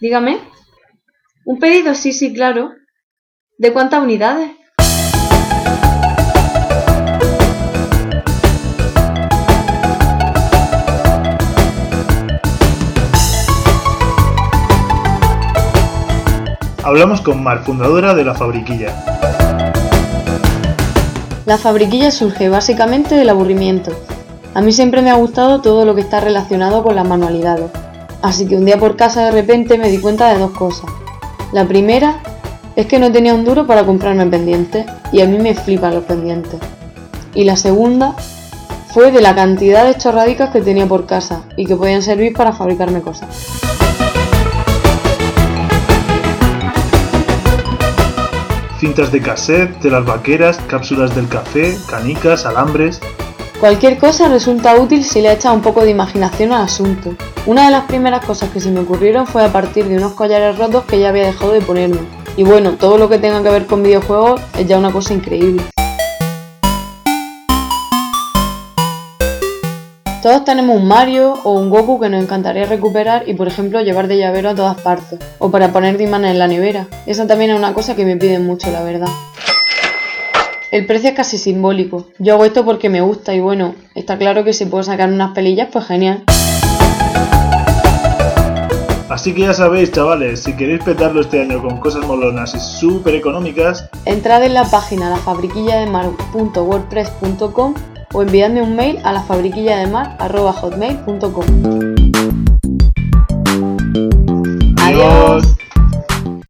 Dígame. Un pedido, sí, claro. ¿De cuántas unidades? Hablamos con Mar, fundadora de La Fabriquilla. La Fabriquilla surge básicamente del aburrimiento. A mí siempre me ha gustado todo lo que está relacionado con las manualidades. Así que un día por casa de repente me di cuenta de dos cosas. La primera es que no tenía un duro para comprarme pendientes, y a mí me flipan los pendientes. Y la segunda fue de la cantidad de chorradicas que tenía por casa y que podían servir para fabricarme cosas. Cintas de cassette, telas vaqueras, cápsulas del café, canicas, alambres... Cualquier cosa resulta útil si le echas un poco de imaginación al asunto. Una de las primeras cosas que se me ocurrieron fue a partir de unos collares rotos que ya había dejado de ponerme. Y bueno, todo lo que tenga que ver con videojuegos es ya una cosa increíble. Todos tenemos un Mario o un Goku que nos encantaría recuperar y por ejemplo llevar de llavero a todas partes. O para poner de imanes en la nevera. Esa también es una cosa que me piden mucho, la verdad. El precio es casi simbólico. Yo hago esto porque me gusta y bueno, está claro que si puedo sacar unas pelillas, pues genial. Así que ya sabéis, chavales, si queréis petarlo este año con cosas molonas y súper económicas, entrad en la página lafabriquillademar.wordpress.com o enviadme un mail a lafabriquillademar@hotmail.com.